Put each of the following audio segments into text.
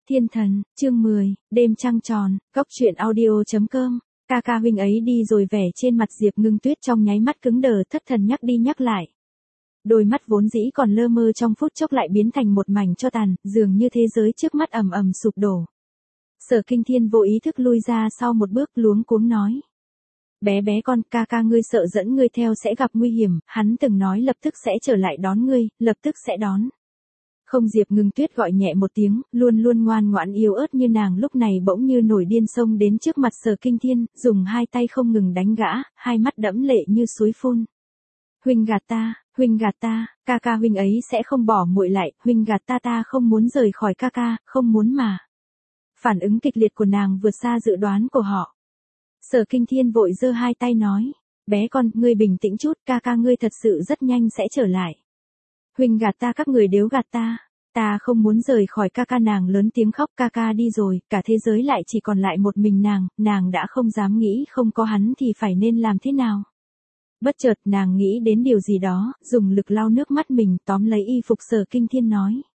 Thiên thần, chương 10, đêm trăng tròn, góc truyện audio.com. Ca ca huynh ấy đi rồi, vẻ trên mặt Diệp Ngưng Tuyết trong nháy mắt cứng đờ, thất thần nhắc đi nhắc lại. Đôi mắt vốn dĩ còn lơ mơ trong phút chốc lại biến thành một mảnh tro tàn, dường như thế giới trước mắt ầm ầm sụp đổ. Sở Kinh Thiên vô ý thức lui ra sau một bước, luống cuống nói: Bé bé con, ca ca ngươi sợ dẫn ngươi theo sẽ gặp nguy hiểm, hắn từng nói lập tức sẽ trở lại đón ngươi, lập tức sẽ đón. Không. Diệp Ngưng Tuyết gọi nhẹ một tiếng, luôn luôn ngoan ngoãn yếu ớt như nàng lúc này bỗng như nổi điên xông đến trước mặt Sở Kinh Thiên, dùng hai tay không ngừng đánh gã, hai mắt đẫm lệ như suối phun. Huynh gạt ta, ca ca huynh ấy sẽ không bỏ muội lại, huynh gạt ta, ta không muốn rời khỏi ca ca, không muốn mà. Phản ứng kịch liệt của nàng vượt xa dự đoán của họ. Sở Kinh Thiên vội giơ hai tay nói: Bé con, ngươi bình tĩnh chút, ca ca ngươi thật sự rất nhanh sẽ trở lại. Huynh gạt ta, các người đều gạt ta không muốn rời khỏi ca ca. Nàng lớn tiếng khóc, ca ca đi rồi, cả thế giới lại chỉ còn lại một mình nàng đã không dám nghĩ không có hắn thì phải nên làm thế nào. Bất chợt nàng nghĩ đến điều gì đó, dùng lực lau nước mắt mình, tóm lấy y phục Sở Kinh Thiên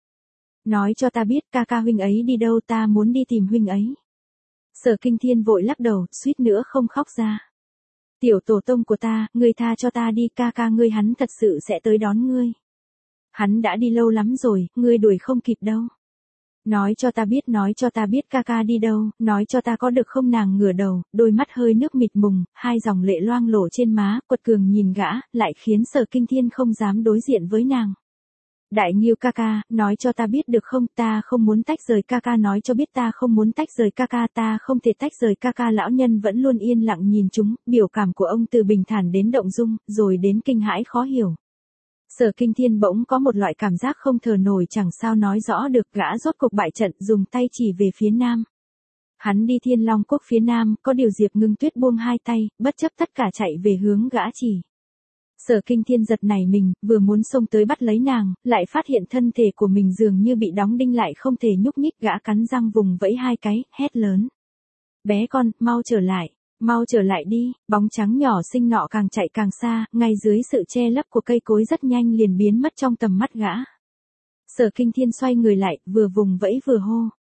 nói cho ta biết ca ca huynh ấy đi đâu, ta muốn đi tìm huynh ấy. Sở Kinh Thiên vội lắc đầu, suýt nữa không khóc ra. Tiểu tổ tông của ta, ngươi tha cho ta đi, ca ca ngươi hắn thật sự sẽ tới đón ngươi. Hắn đã đi lâu lắm rồi, ngươi đuổi không kịp đâu. Nói cho ta biết ca ca đi đâu, nói cho ta có được không. Nàng ngửa đầu, đôi mắt hơi nước mịt mùng, hai dòng lệ loang lổ trên má, quật cường nhìn gã, lại khiến Sở Kinh Thiên không dám đối diện với nàng. Đại Nghiêu ca ca, nói cho ta biết được không, ta không muốn tách rời ca ca, nói cho biết ta không muốn tách rời ca ca, ta không thể tách rời ca ca. Lão nhân vẫn luôn yên lặng nhìn chúng, biểu cảm của ông từ bình thản đến động dung, rồi đến kinh hãi khó hiểu. Sở Kinh Thiên bỗng có một loại cảm giác không thở nổi, chẳng sao nói rõ được. Gã rốt cục bại trận, dùng tay chỉ về phía nam. Hắn đi Thiên Long Quốc phía nam, có điều Diệp Ngưng Tuyết buông hai tay, bất chấp tất cả chạy về hướng gã chỉ. Sở Kinh Thiên giật nảy mình, vừa muốn xông tới bắt lấy nàng, lại phát hiện thân thể của mình dường như bị đóng đinh lại, không thể nhúc nhích. Gã cắn răng vùng vẫy hai cái, hét lớn: Bé con, mau trở lại đi. Bóng trắng nhỏ xinh nọ càng chạy càng xa, ngay dưới sự che lấp của cây cối rất nhanh liền biến mất trong tầm mắt gã. Sở Kinh Thiên xoay người lại, vừa vùng vẫy vừa hô: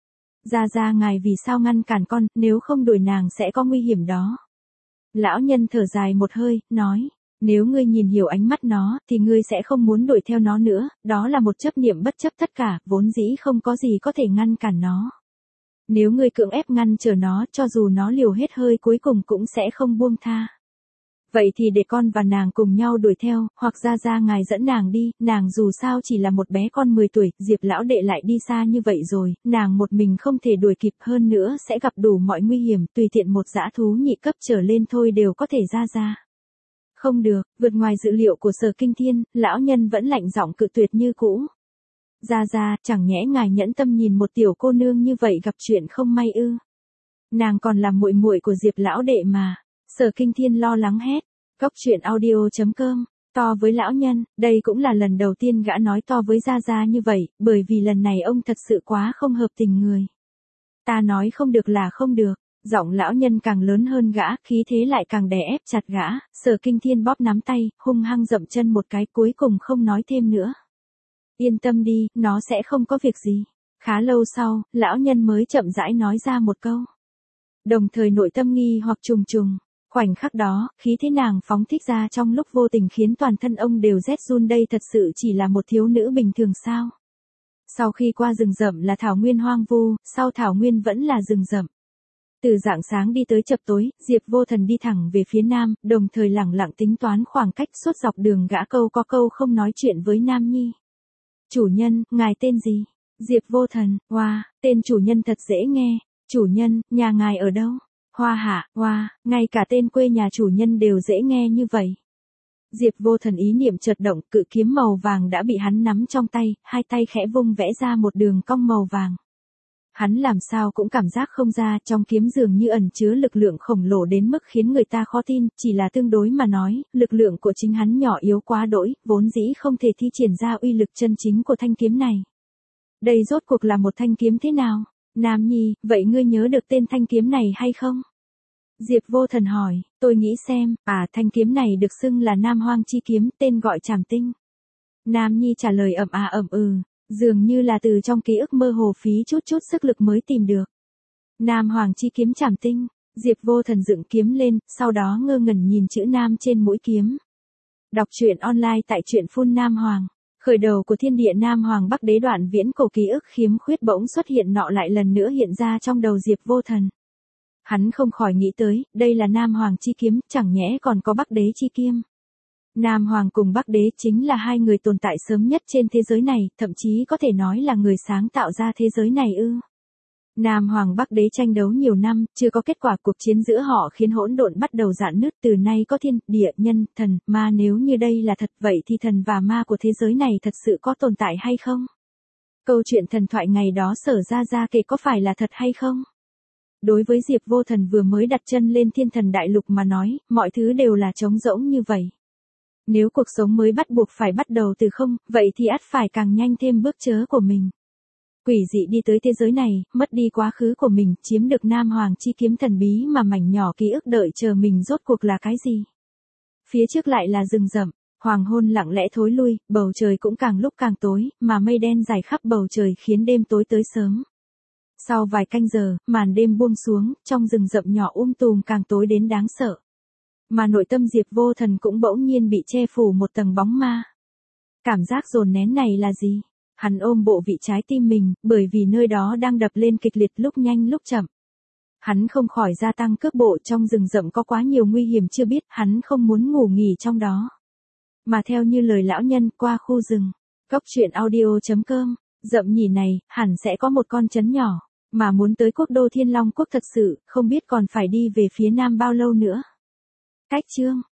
Ra ngài vì sao ngăn cản con, nếu không đuổi nàng sẽ có nguy hiểm đó. Lão nhân thở dài một hơi, nói: Nếu ngươi nhìn hiểu ánh mắt nó, thì ngươi sẽ không muốn đuổi theo nó nữa, đó là một chấp niệm bất chấp tất cả, vốn dĩ không có gì có thể ngăn cản nó. Nếu ngươi cưỡng ép ngăn trở nó, cho dù nó liều hết hơi cuối cùng cũng sẽ không buông tha. Vậy thì để con và nàng cùng nhau đuổi theo, hoặc ra ngài dẫn nàng đi, nàng dù sao chỉ là một bé con 10 tuổi, Diệp lão đệ lại đi xa như vậy rồi, nàng một mình không thể đuổi kịp, hơn nữa sẽ gặp đủ mọi nguy hiểm, tùy tiện một dã thú nhị cấp trở lên thôi đều có thể ra. Không được, vượt ngoài dự liệu của Sở Kinh Thiên, lão nhân vẫn lạnh giọng cự tuyệt như cũ. Ra, chẳng nhẽ ngài nhẫn tâm nhìn một tiểu cô nương như vậy gặp chuyện không may ư? Nàng còn là muội muội của Diệp lão đệ mà. Sở Kinh Thiên lo lắng hét. Góc truyện audio.com. To với lão nhân, đây cũng là lần đầu tiên gã nói to với Ra như vậy, bởi vì lần này ông thật sự quá không hợp tình người. Ta nói không được là không được. Giọng lão nhân càng lớn hơn gã, khí thế lại càng đè ép chặt gã. Sở Kinh Thiên bóp nắm tay, hung hăng dậm chân một cái, cuối cùng không nói thêm nữa. Yên tâm đi, nó sẽ không có việc gì. Khá lâu sau, lão nhân mới chậm rãi nói ra một câu. Đồng thời nội tâm nghi hoặc trùng. Khoảnh khắc đó, khí thế nàng phóng thích ra trong lúc vô tình khiến toàn thân ông đều rét run. Đây thật sự chỉ là một thiếu nữ bình thường sao? Sau khi qua rừng rậm là thảo nguyên hoang vu, sau thảo nguyên vẫn là rừng rậm. Từ rạng sáng đi tới chập tối, Diệp Vô Thần đi thẳng về phía nam, đồng thời lẳng lặng tính toán khoảng cách. Suốt dọc đường gã câu có câu không nói chuyện với Nam Nhi. Chủ nhân, ngài tên gì? Diệp Vô Thần. Wow, tên chủ nhân thật dễ nghe. Chủ nhân, nhà ngài ở đâu? Hoa Hạ. Wow, ngay cả tên quê nhà chủ nhân đều dễ nghe như vậy. Diệp Vô Thần ý niệm chợt động, cự kiếm màu vàng đã bị hắn nắm trong tay, hai tay khẽ vung vẽ ra một đường cong màu vàng. Hắn làm sao cũng cảm giác không ra, trong kiếm dường như ẩn chứa lực lượng khổng lồ đến mức khiến người ta khó tin, chỉ là tương đối mà nói, lực lượng của chính hắn nhỏ yếu quá đỗi, vốn dĩ không thể thi triển ra uy lực chân chính của thanh kiếm này. Đây rốt cuộc là một thanh kiếm thế nào? Nam Nhi, vậy ngươi nhớ được tên thanh kiếm này hay không? Diệp Vô Thần hỏi, tôi nghĩ xem, thanh kiếm này được xưng là Nam Hoang Chi Kiếm, tên gọi Trảm Tinh. Nam Nhi trả lời ậm ừ. Dường như là từ trong ký ức mơ hồ phí chút sức lực mới tìm được. Nam Hoàng chi kiếm trảm tinh, Diệp Vô Thần dựng kiếm lên, sau đó ngơ ngẩn nhìn chữ Nam trên mũi kiếm. Đọc truyện online tại truyện phun Nam Hoàng. Khởi đầu của thiên địa Nam Hoàng Bắc Đế đoạn viễn cổ ký ức khiếm khuyết bỗng xuất hiện nọ lại lần nữa hiện ra trong đầu Diệp Vô Thần. Hắn không khỏi nghĩ tới, đây là Nam Hoàng chi kiếm, chẳng nhẽ còn có Bắc Đế chi kiếm. Nam Hoàng cùng Bắc Đế chính là hai người tồn tại sớm nhất trên thế giới này, thậm chí có thể nói là người sáng tạo ra thế giới này ư. Nam Hoàng Bắc Đế tranh đấu nhiều năm, chưa có kết quả, cuộc chiến giữa họ khiến hỗn độn bắt đầu rạn nứt, từ nay có thiên, địa, nhân, thần, ma, nếu như đây là thật vậy thì thần và ma của thế giới này thật sự có tồn tại hay không? Câu chuyện thần thoại ngày đó Sở Ra kể có phải là thật hay không? Đối với Diệp Vô Thần vừa mới đặt chân lên thiên thần đại lục mà nói, mọi thứ đều là trống rỗng như vậy. Nếu cuộc sống mới bắt buộc phải bắt đầu từ không, vậy thì ắt phải càng nhanh thêm bước chớ của mình. Quỷ dị đi tới thế giới này, mất đi quá khứ của mình, chiếm được Nam Hoàng chi kiếm thần bí mà mảnh nhỏ ký ức đợi chờ mình rốt cuộc là cái gì? Phía trước lại là rừng rậm, hoàng hôn lặng lẽ thối lui, bầu trời cũng càng lúc càng tối, mà mây đen dài khắp bầu trời khiến đêm tối tới sớm. Sau vài canh giờ, màn đêm buông xuống, trong rừng rậm nhỏ tùm càng tối đến đáng sợ. Mà nội tâm Diệp Vô Thần cũng bỗng nhiên bị che phủ một tầng bóng ma. Cảm giác dồn nén này là gì? Hắn ôm bộ vị trái tim mình, bởi vì nơi đó đang đập lên kịch liệt lúc nhanh lúc chậm. Hắn không khỏi gia tăng cước bộ, trong rừng rậm có quá nhiều nguy hiểm chưa biết, hắn không muốn ngủ nghỉ trong đó. Mà theo như lời lão nhân, qua khu rừng, Cốc Truyện Audio.com, rậm nhỉ này, hẳn sẽ có một con trấn nhỏ, mà muốn tới quốc đô Thiên Long Quốc thật sự, không biết còn phải đi về phía nam bao lâu nữa. Cách chương